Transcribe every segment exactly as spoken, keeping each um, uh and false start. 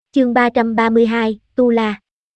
Chương ba trăm ba mươi hai, Tu La.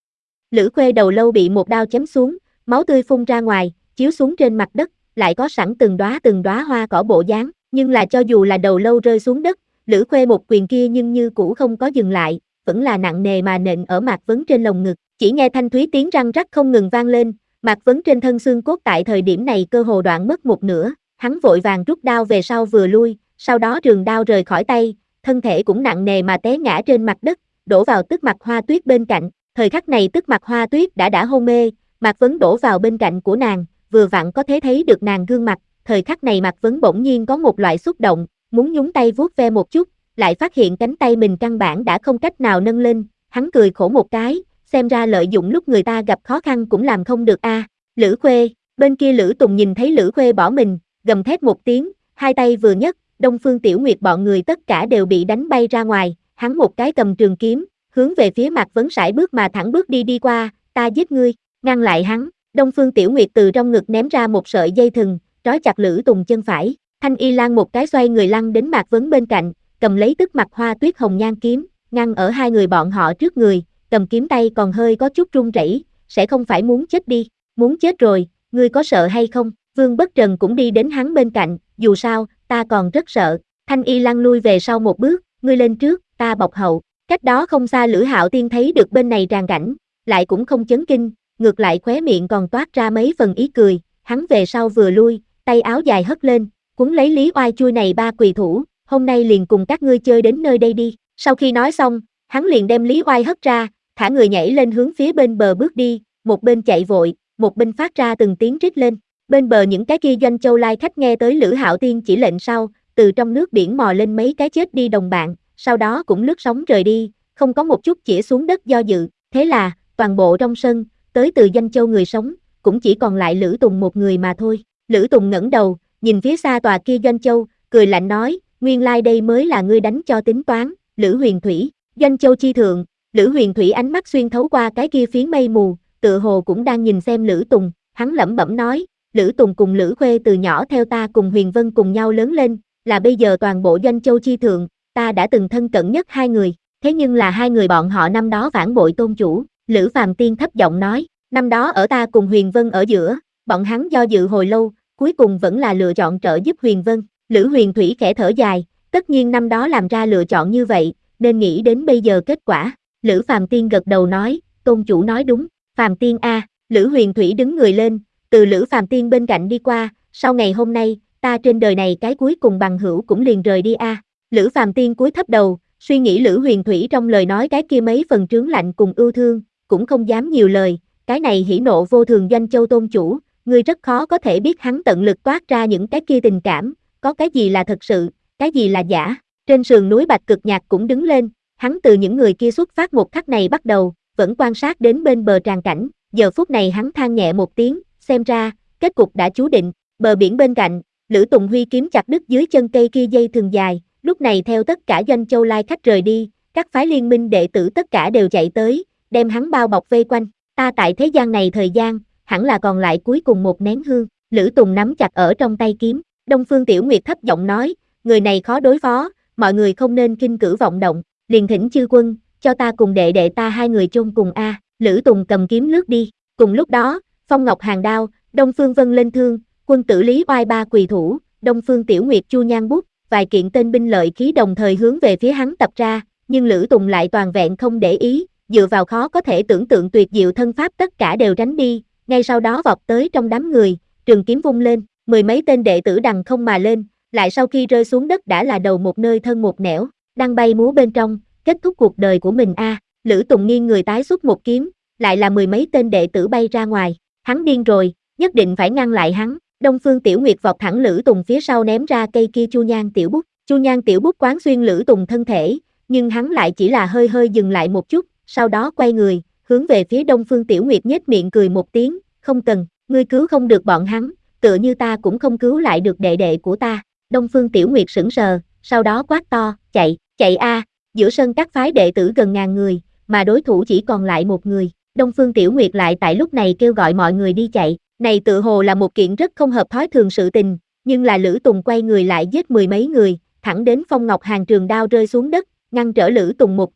Lữ Khuê đầu lâu bị một đao chém xuống, máu tươi phun ra ngoài, chiếu xuống trên mặt đất, lại có sẵn từng đóa từng đóa hoa cỏ bộ dáng, nhưng là cho dù là đầu lâu rơi xuống đất, Lữ Khuê một quyền kia nhưng như cũ không có dừng lại, vẫn là nặng nề mà nện ở Mạc Vấn trên lồng ngực, chỉ nghe thanh thúy tiếng răng rắc không ngừng vang lên, Mạc Vấn trên thân xương cốt tại thời điểm này cơ hồ đoạn mất một nửa, hắn vội vàng rút đao về sau vừa lui, sau đó trường đao rời khỏi tay, thân thể cũng nặng nề mà té ngã trên mặt đất, đổ vào Tức Mặc Hoa Tuyết bên cạnh. Thời khắc này Tức Mặc Hoa Tuyết đã đã hôn mê, Mạc Vấn đổ vào bên cạnh của nàng, vừa vặn có thể thấy được nàng gương mặt, thời khắc này Mạc Vấn bỗng nhiên có một loại xúc động, muốn nhúng tay vuốt ve một chút, lại phát hiện cánh tay mình căn bản đã không cách nào nâng lên, hắn cười khổ một cái, xem ra lợi dụng lúc người ta gặp khó khăn cũng làm không được a. À. Lữ Khuê, bên kia Lữ Tùng nhìn thấy Lữ Khuê bỏ mình, gầm thét một tiếng, hai tay vừa nhấc, Đông Phương Tiểu Nguyệt bọn người tất cả đều bị đánh bay ra ngoài, hắn một cái cầm trường kiếm, hướng về phía Mạc Vấn sải bước mà thẳng bước đi đi qua, ta giết ngươi, ngăn lại hắn, Đông Phương Tiểu Nguyệt từ trong ngực ném ra một sợi dây thừng, trói chặt Lữ Tùng chân phải, Thanh Y Lan một cái xoay người lăn đến Mạc Vấn bên cạnh, cầm lấy Tức Mặc Hoa Tuyết hồng nhan kiếm, ngăn ở hai người bọn họ trước người, cầm kiếm tay còn hơi có chút run rẩy, sẽ không phải muốn chết đi, muốn chết rồi, ngươi có sợ hay không? Vương Bất Trần cũng đi đến hắn bên cạnh, dù sao, ta còn rất sợ, Thanh Y Lan lui về sau một bước, ngươi lên trước, ta bọc hậu. Cách đó không xa Lữ Hạo Tiên thấy được bên này tràn cảnh, lại cũng không chấn kinh, ngược lại khóe miệng còn toát ra mấy phần ý cười, hắn về sau vừa lui, tay áo dài hất lên, cuốn lấy Lý Oai chui này ba quỳ thủ, hôm nay liền cùng các ngươi chơi đến nơi đây đi. Sau khi nói xong, hắn liền đem Lý Oai hất ra, thả người nhảy lên hướng phía bên bờ bước đi, một bên chạy vội, một bên phát ra từng tiếng rít lên. Bên bờ những cái kia Doanh Châu Lai khách nghe tới Lữ Hạo Tiên chỉ lệnh sau, từ trong nước biển mò lên mấy cái chết đi đồng bạn, sau đó cũng lướt sóng rời đi, không có một chút chĩa xuống đất do dự, thế là, toàn bộ trong sân, tới từ Doanh Châu người sống, cũng chỉ còn lại Lữ Tùng một người mà thôi. Lữ Tùng ngẩng đầu, nhìn phía xa tòa kia Doanh Châu, cười lạnh nói, nguyên lai đây mới là ngươi đánh cho tính toán, Lữ Huyền Thủy, Doanh Châu chi thượng, Lữ Huyền Thủy ánh mắt xuyên thấu qua cái kia phiến mây mù, tựa hồ cũng đang nhìn xem Lữ Tùng, hắn lẩm bẩm nói, Lữ Tùng cùng Lữ Khuê từ nhỏ theo ta cùng Huyền Vân cùng nhau lớn lên, là bây giờ toàn bộ Doanh Châu chi thượng, ta đã từng thân cận nhất hai người, thế nhưng là hai người bọn họ năm đó phản bội tôn chủ, Lữ Phàm Tiên thấp giọng nói, năm đó ở ta cùng Huyền Vân ở giữa, bọn hắn do dự hồi lâu, cuối cùng vẫn là lựa chọn trợ giúp Huyền Vân, Lữ Huyền Thủy khẽ thở dài, tất nhiên năm đó làm ra lựa chọn như vậy, nên nghĩ đến bây giờ kết quả, Lữ Phàm Tiên gật đầu nói, tôn chủ nói đúng, Phàm Tiên a, Lữ Huyền Thủy đứng người lên, từ Lữ Phàm Tiên bên cạnh đi qua, sau ngày hôm nay, ta trên đời này cái cuối cùng bằng hữu cũng liền rời đi a. Lữ Phàm Tiên cúi thấp đầu, suy nghĩ Lữ Huyền Thủy trong lời nói cái kia mấy phần trướng lạnh cùng ưu thương, cũng không dám nhiều lời, cái này hỉ nộ vô thường Doanh Châu tôn chủ, ngươi rất khó có thể biết hắn tận lực toát ra những cái kia tình cảm, có cái gì là thật sự, cái gì là giả. Trên sườn núi Bạch Cực Nhạc cũng đứng lên, hắn từ những người kia xuất phát một khắc này bắt đầu, vẫn quan sát đến bên bờ tràn cảnh, giờ phút này hắn than nhẹ một tiếng, xem ra, kết cục đã chú định, bờ biển bên cạnh, Lữ Tùng Huy kiếm chặt đứt dưới chân cây kia dây thường dài, lúc này theo tất cả Doanh Châu Lai khách rời đi, các phái liên minh đệ tử tất cả đều chạy tới, đem hắn bao bọc vây quanh, ta tại thế gian này thời gian, hẳn là còn lại cuối cùng một nén hương, Lữ Tùng nắm chặt ở trong tay kiếm, Đông Phương Tiểu Nguyệt thấp giọng nói, người này khó đối phó, mọi người không nên kinh cử vọng động, liền thỉnh chư quân, cho ta cùng đệ đệ ta hai người chôn cùng a. Lữ Tùng cầm kiếm lướt đi, cùng lúc đó, Phong Ngọc hàng đao, Đông Phương Vân lên thương, quân tử Lý Oai ba quỳ thủ, Đông Phương Tiểu Nguyệt chu nhan bút, vài kiện tên binh lợi khí đồng thời hướng về phía hắn tập ra, nhưng Lữ Tùng lại toàn vẹn không để ý, dựa vào khó có thể tưởng tượng tuyệt diệu thân pháp tất cả đều tránh đi, ngay sau đó vọt tới trong đám người, trường kiếm vung lên, mười mấy tên đệ tử đằng không mà lên, lại sau khi rơi xuống đất đã là đầu một nơi thân một nẻo, đang bay múa bên trong, kết thúc cuộc đời của mình a. À. Lữ Tùng nghiêng người tái xuất một kiếm, lại là mười mấy tên đệ tử bay ra ngoài, hắn điên rồi, nhất định phải ngăn lại hắn. Đông Phương Tiểu Nguyệt vọt thẳng Lữ Tùng phía sau ném ra cây kia chu nhan tiểu bút, chu nhan tiểu bút quán xuyên Lữ Tùng thân thể, nhưng hắn lại chỉ là hơi hơi dừng lại một chút, sau đó quay người, hướng về phía Đông Phương Tiểu Nguyệt nhếch miệng cười một tiếng, không cần, ngươi cứu không được bọn hắn, tựa như ta cũng không cứu lại được đệ đệ của ta. Đông Phương Tiểu Nguyệt sững sờ, sau đó quát to, chạy, chạy a! Giữa sân các phái đệ tử gần ngàn người, mà đối thủ chỉ còn lại một người. Đông Phương Tiểu Nguyệt lại tại lúc này kêu gọi mọi người đi chạy, này tự hồ là một kiện rất không hợp thói thường sự tình, nhưng là Lữ Tùng quay người lại giết mười mấy người, thẳng đến Phong Ngọc Hàng trường đao rơi xuống đất, ngăn trở Lữ Tùng một kiếm,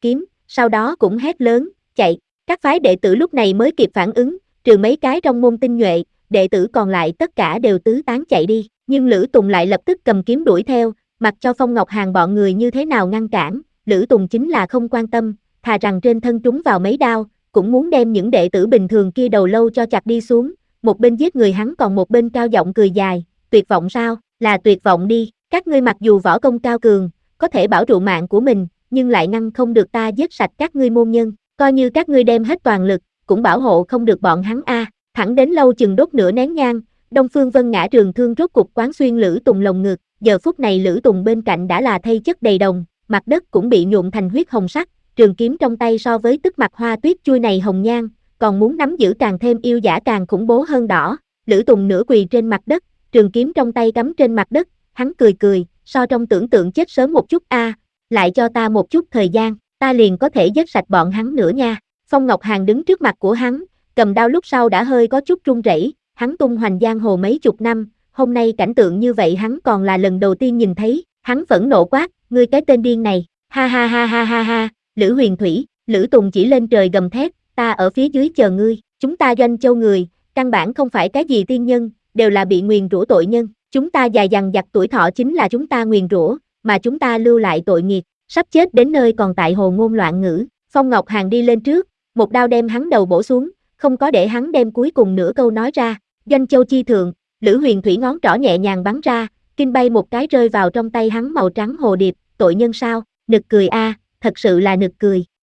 sau đó cũng hét lớn, chạy. Các phái đệ tử lúc này mới kịp phản ứng, trừ mấy cái trong môn tinh nhuệ, đệ tử còn lại tất cả đều tứ tán chạy đi, nhưng Lữ Tùng lại lập tức cầm kiếm đuổi theo, mặc cho Phong Ngọc Hàn bọn người như thế nào ngăn cản, Lữ Tùng chính là không quan tâm, thà rằng trên thân trúng vào mấy đao, cũng muốn đem những đệ tử bình thường kia đầu lâu cho chặt đi xuống, một bên giết người hắn còn một bên cao giọng cười dài, tuyệt vọng sao, là tuyệt vọng đi, các ngươi mặc dù võ công cao cường, có thể bảo trụ mạng của mình, nhưng lại ngăn không được ta giết sạch các ngươi môn nhân, coi như các ngươi đem hết toàn lực, cũng bảo hộ không được bọn hắn a. À. Thẳng đến lâu chừng đốt nửa nén nhang, Đông Phương Vân ngã trường thương rốt cục quán xuyên Lữ Tùng lồng ngực, giờ phút này Lữ Tùng bên cạnh đã là thây chất đầy đồng, mặt đất cũng bị nhuộm thành huyết hồng sắc, trường kiếm trong tay so với tức mặt hoa tuyết chui này hồng nhan, còn muốn nắm giữ càng thêm yêu dã càng khủng bố hơn đỏ. Lữ Tùng nửa quỳ trên mặt đất, trường kiếm trong tay cắm trên mặt đất, hắn cười cười, so trong tưởng tượng chết sớm một chút a, à, lại cho ta một chút thời gian, ta liền có thể giết sạch bọn hắn nữa nha. Phong Ngọc Hàn đứng trước mặt của hắn, cầm đao lúc sau đã hơi có chút run rẩy, hắn tung hoành giang hồ mấy chục năm, hôm nay cảnh tượng như vậy hắn còn là lần đầu tiên nhìn thấy, hắn phẫn nộ quát, ngươi cái tên điên này, ha ha ha ha ha ha, Lữ Huyền Thủy, Lữ Tùng chỉ lên trời gầm thét, ta ở phía dưới chờ ngươi, chúng ta Doanh Châu người, căn bản không phải cái gì tiên nhân, đều là bị nguyền rủa tội nhân, chúng ta dài dằng dặc tuổi thọ chính là chúng ta nguyền rủa, mà chúng ta lưu lại tội nghiệp, sắp chết đến nơi còn tại hồ ngôn loạn ngữ. Phong Ngọc Hàn đi lên trước, một đao đem hắn đầu bổ xuống, không có để hắn đem cuối cùng nửa câu nói ra. Doanh Châu chi thượng, Lữ Huyền Thủy ngón trỏ nhẹ nhàng bắn ra, kinh bay một cái rơi vào trong tay hắn màu trắng hồ điệp, tội nhân sao, nực cười a, à, thật sự là nực cười.